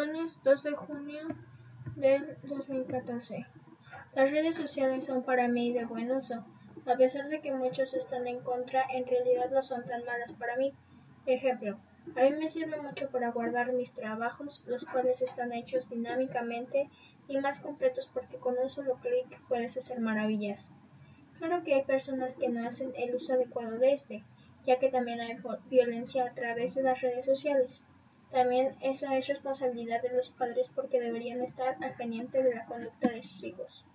Lunes 2 de junio del 2014. Las redes sociales son para mí de buen uso. A pesar de que muchos están en contra, en realidad no son tan malas para mí. Ejemplo, a mí me sirve mucho para guardar mis trabajos, los cuales están hechos dinámicamente y más completos porque con un solo clic puedes hacer maravillas. Claro que hay personas que no hacen el uso adecuado de ya que también hay violencia a través de las redes sociales. También esa es responsabilidad de los padres porque deberían estar al pendiente de la conducta de sus hijos.